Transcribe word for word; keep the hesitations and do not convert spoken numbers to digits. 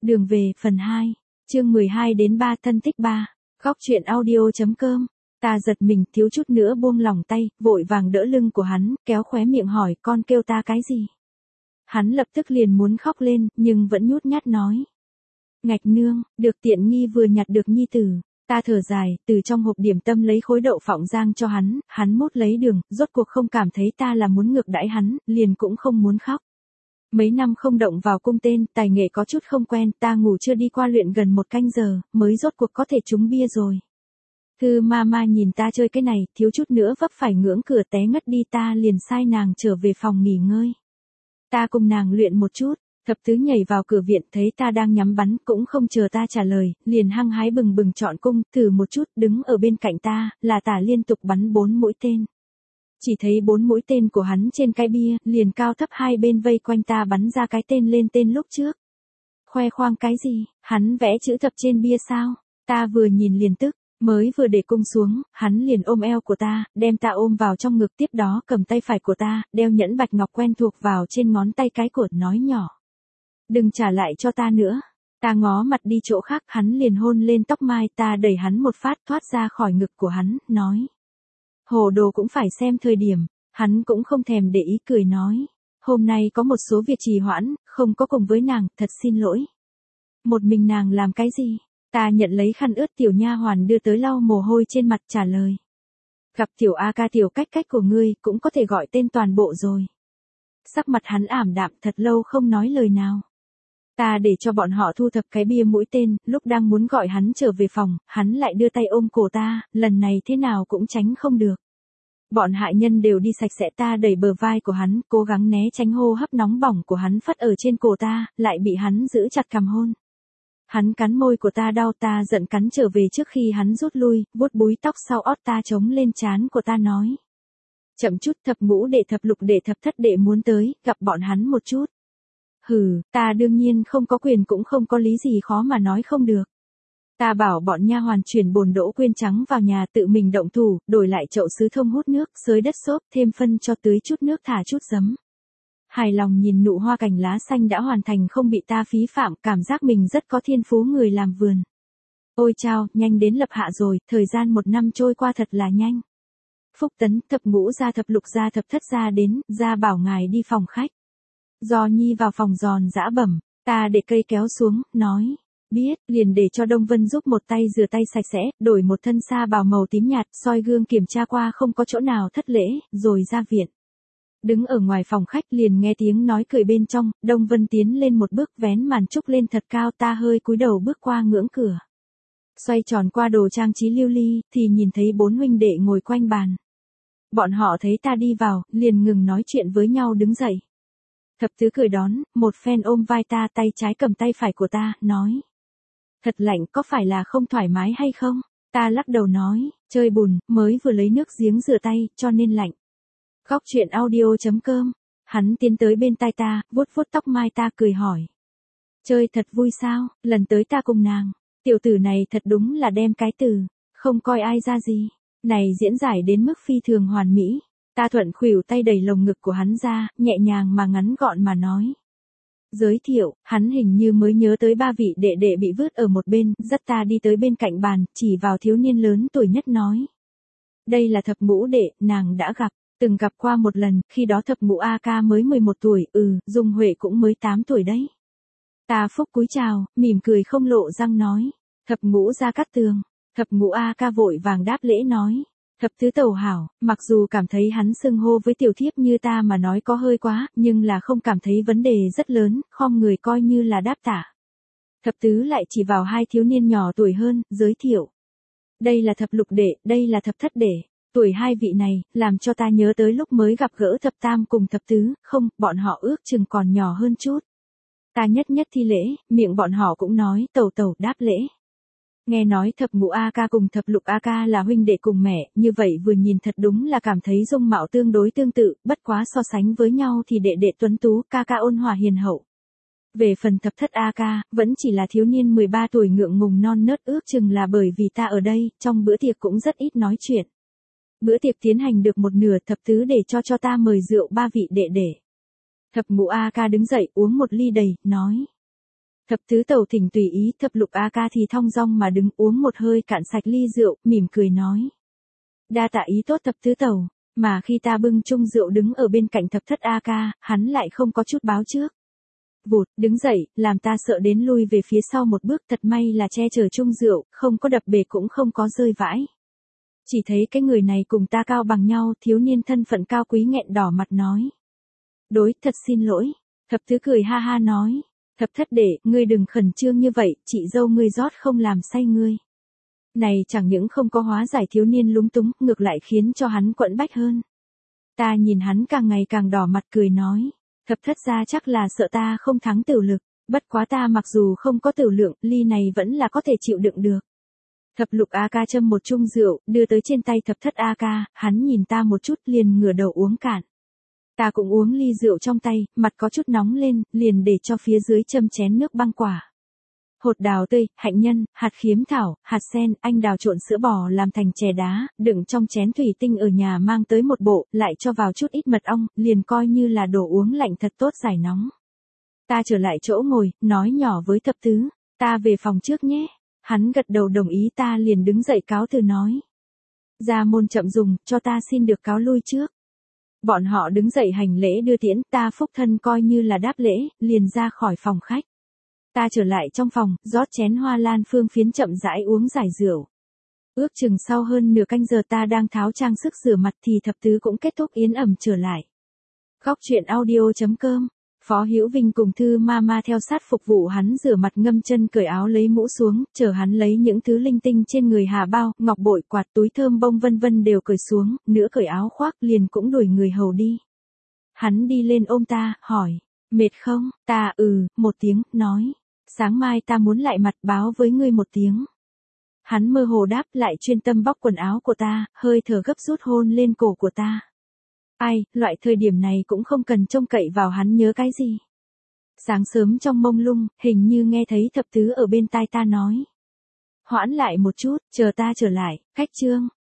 Đường về, phần hai. Chương mười hai đến ba thân thích ba. Góc truyện audio.com. Ta giật mình, thiếu chút nữa buông lỏng tay, vội vàng đỡ lưng của hắn, kéo khóe miệng hỏi, con kêu ta cái gì? Hắn lập tức liền muốn khóc lên, nhưng vẫn nhút nhát nói. Ngạch nương, được tiện nghi vừa nhặt được nhi tử. Ta thở dài, từ trong hộp điểm tâm lấy khối đậu phộng rang cho hắn, hắn mốt lấy đường, rốt cuộc không cảm thấy ta là muốn ngược đãi hắn, liền cũng không muốn khóc. Mấy năm không động vào cung tên, tài nghệ có chút không quen, ta ngủ chưa đi qua luyện gần một canh giờ, mới rốt cuộc có thể trúng bia rồi. Thư ma ma nhìn ta chơi cái này, thiếu chút nữa vấp phải ngưỡng cửa té ngất đi, ta liền sai nàng trở về phòng nghỉ ngơi. Ta cùng nàng luyện một chút, thập tứ nhảy vào cửa viện thấy ta đang nhắm bắn, cũng không chờ ta trả lời, liền hăng hái bừng bừng chọn cung, thử một chút, đứng ở bên cạnh ta, là tả liên tục bắn bốn mũi tên. Chỉ thấy bốn mũi tên của hắn trên cái bia, liền cao thấp hai bên vây quanh ta bắn ra cái tên lên tên lúc trước. Khoe khoang cái gì, hắn vẽ chữ thập trên bia sao? Ta vừa nhìn liền tức, mới vừa để cung xuống, hắn liền ôm eo của ta, đem ta ôm vào trong ngực, tiếp đó cầm tay phải của ta, đeo nhẫn bạch ngọc quen thuộc vào trên ngón tay cái của, nói nhỏ. Đừng trả lại cho ta nữa. Ta ngó mặt đi chỗ khác, hắn liền hôn lên tóc mai, ta đẩy hắn một phát thoát ra khỏi ngực của hắn, nói. Hồ đồ cũng phải xem thời điểm, hắn cũng không thèm để ý cười nói. Hôm nay có một số việc trì hoãn, không có cùng với nàng, thật xin lỗi. Một mình nàng làm cái gì? Ta nhận lấy khăn ướt tiểu nha hoàn đưa tới lau mồ hôi trên mặt, trả lời. Gặp tiểu A ca tiểu cách cách của ngươi, cũng có thể gọi tên toàn bộ rồi. Sắc mặt hắn ảm đạm, thật lâu không nói lời nào. Ta để cho bọn họ thu thập cái bia mũi tên, lúc đang muốn gọi hắn trở về phòng, hắn lại đưa tay ôm cổ ta, lần này thế nào cũng tránh không được. Bọn hại nhân đều đi sạch sẽ, ta đẩy bờ vai của hắn, cố gắng né tránh hô hấp nóng bỏng của hắn phất ở trên cổ ta, lại bị hắn giữ chặt cằm hôn. Hắn cắn môi của ta đau, ta giận cắn trở về trước khi hắn rút lui, vuốt búi tóc sau ót ta chống lên trán của ta nói. Chậm chút, thập ngũ đệ thập lục đệ thập thất đệ muốn tới, gặp bọn hắn một chút. Hừ, ta đương nhiên không có quyền cũng không có lý gì khó mà nói không được. Ta bảo bọn nha hoàn chuyển bồn đỗ quyên trắng vào nhà, tự mình động thủ, đổi lại chậu sứ thông hút nước, xới đất xốp, thêm phân cho tưới chút nước, thả chút giấm. Hài lòng nhìn nụ hoa cành lá xanh đã hoàn thành không bị ta phí phạm, cảm giác mình rất có thiên phú người làm vườn. Ôi chao, nhanh đến lập hạ rồi, thời gian một năm trôi qua thật là nhanh. Phúc tấn, thập ngũ gia thập lục gia thập thất gia đến, gia bảo ngài đi phòng khách. Do Nhi vào phòng giòn giã bẩm, ta để cây kéo xuống, nói. Biết, liền để cho Đông Vân giúp một tay rửa tay sạch sẽ, đổi một thân sa bào màu tím nhạt, soi gương kiểm tra qua không có chỗ nào thất lễ, rồi ra viện. Đứng ở ngoài phòng khách liền nghe tiếng nói cười bên trong, Đông Vân tiến lên một bước vén màn trúc lên thật cao, ta hơi cúi đầu bước qua ngưỡng cửa. Xoay tròn qua đồ trang trí lưu ly, thì nhìn thấy bốn huynh đệ ngồi quanh bàn. Bọn họ thấy ta đi vào, liền ngừng nói chuyện với nhau đứng dậy. Thập tứ cười đón, một phen ôm vai ta, tay trái cầm tay phải của ta, nói. Thật lạnh, có phải là không thoải mái hay không? Ta lắc đầu nói, chơi bùn, mới vừa lấy nước giếng rửa tay, cho nên lạnh. Góc truyện audio.com. Hắn tiến tới bên tai ta, vuốt vuốt tóc mai ta, cười hỏi. Chơi thật vui sao, lần tới ta cùng nàng. Tiểu tử này thật đúng là đem cái từ, không coi ai ra gì. Này diễn giải đến mức phi thường hoàn mỹ. Ta thuận khuỷu tay đẩy lồng ngực của hắn ra, nhẹ nhàng mà ngắn gọn mà nói. Giới thiệu, hắn hình như mới nhớ tới ba vị đệ đệ bị vứt ở một bên, dắt ta đi tới bên cạnh bàn, chỉ vào thiếu niên lớn tuổi nhất nói. Đây là thập ngũ đệ, nàng đã gặp, từng gặp qua một lần, khi đó thập ngũ A ca mới mười một tuổi, ừ, Dung Huệ cũng mới tám tuổi đấy. Ta phúc cúi chào, mỉm cười không lộ răng nói. Thập ngũ Gia Cát Tường, thập ngũ A ca vội vàng đáp lễ nói. Thập tứ tẩu hảo, mặc dù cảm thấy hắn xưng hô với tiểu thiếp như ta mà nói có hơi quá, nhưng là không cảm thấy vấn đề rất lớn, khom người coi như là đáp tả. Thập tứ lại chỉ vào hai thiếu niên nhỏ tuổi hơn, giới thiệu. Đây là thập lục đệ, đây là thập thất đệ. Tuổi hai vị này, làm cho ta nhớ tới lúc mới gặp gỡ thập tam cùng thập tứ, không, bọn họ ước chừng còn nhỏ hơn chút. Ta nhất nhất thi lễ, miệng bọn họ cũng nói, tẩu tẩu đáp lễ. Nghe nói thập ngũ A ca cùng thập lục A ca là huynh đệ cùng mẹ, như vậy vừa nhìn thật đúng là cảm thấy dung mạo tương đối tương tự, bất quá so sánh với nhau thì đệ đệ tuấn tú, ca ca ôn hòa hiền hậu. Về phần thập thất A ca, vẫn chỉ là thiếu niên mười ba tuổi ngượng ngùng non nớt, ước chừng là bởi vì ta ở đây, trong bữa tiệc cũng rất ít nói chuyện. Bữa tiệc tiến hành được một nửa, thập tứ để cho cho ta mời rượu ba vị đệ đệ. Thập ngũ A ca đứng dậy uống một ly đầy, nói. Thập tứ tẩu thỉnh tùy ý, thập lục A ca thì thong dong mà đứng uống một hơi cạn sạch ly rượu, mỉm cười nói. Đa tạ ý tốt thập tứ tẩu, mà khi ta bưng chung rượu đứng ở bên cạnh thập thất A ca, hắn lại không có chút báo trước. Vụt, đứng dậy, làm ta sợ đến lui về phía sau một bước, thật may là che chở chung rượu, không có đập bể cũng không có rơi vãi. Chỉ thấy cái người này cùng ta cao bằng nhau, thiếu niên thân phận cao quý nghẹn đỏ mặt nói. Đối, thật xin lỗi. Thập tứ cười ha ha nói. Thập thất đệ, ngươi đừng khẩn trương như vậy, chị dâu ngươi rót không làm say ngươi. Này chẳng những không có hóa giải thiếu niên lúng túng, ngược lại khiến cho hắn quẫn bách hơn. Ta nhìn hắn càng ngày càng đỏ mặt cười nói. Thập thất ra chắc là sợ ta không thắng tiểu lực, bất quá ta mặc dù không có tiểu lượng, ly này vẫn là có thể chịu đựng được. Thập lục A ca châm một chung rượu, đưa tới trên tay thập thất A ca, hắn nhìn ta một chút liền ngửa đầu uống cạn. Ta cũng uống ly rượu trong tay, mặt có chút nóng lên, liền để cho phía dưới châm chén nước băng quả. Hột đào tươi, hạnh nhân, hạt khiếm thảo, hạt sen, anh đào trộn sữa bò làm thành chè đá, đựng trong chén thủy tinh ở nhà mang tới một bộ, lại cho vào chút ít mật ong, liền coi như là đồ uống lạnh thật tốt giải nóng. Ta trở lại chỗ ngồi, nói nhỏ với thập tứ, ta về phòng trước nhé. Hắn gật đầu đồng ý, ta liền đứng dậy cáo từ nói. Ra môn chậm dùng, cho ta xin được cáo lui trước. Bọn họ đứng dậy hành lễ đưa tiễn, ta phúc thân coi như là đáp lễ, liền ra khỏi phòng khách. Ta trở lại trong phòng, rót chén hoa lan phương phiến chậm rãi uống giải rượu. Ước chừng sau hơn nửa canh giờ ta đang tháo trang sức rửa mặt thì thập tứ cũng kết thúc yến ẩm trở lại. Góc truyện audio chấm com. Phó Hữu Vinh cùng Thư Mama theo sát phục vụ hắn rửa mặt ngâm chân cởi áo lấy mũ xuống, chờ hắn lấy những thứ linh tinh trên người hà bao, ngọc bội, quạt, túi thơm bông vân vân đều cởi xuống, nữa cởi áo khoác liền cũng đuổi người hầu đi. Hắn đi lên ôm ta, hỏi, mệt không? Ta ừ, một tiếng, nói, sáng mai ta muốn lại mặt báo với ngươi một tiếng. Hắn mơ hồ đáp lại chuyên tâm bóc quần áo của ta, hơi thở gấp rút hôn lên cổ của ta. Ai, loại thời điểm này cũng không cần trông cậy vào hắn nhớ cái gì. Sáng sớm trong mông lung, hình như nghe thấy thập tứ ở bên tai ta nói. Hoãn lại một chút, chờ ta trở lại, khách trương.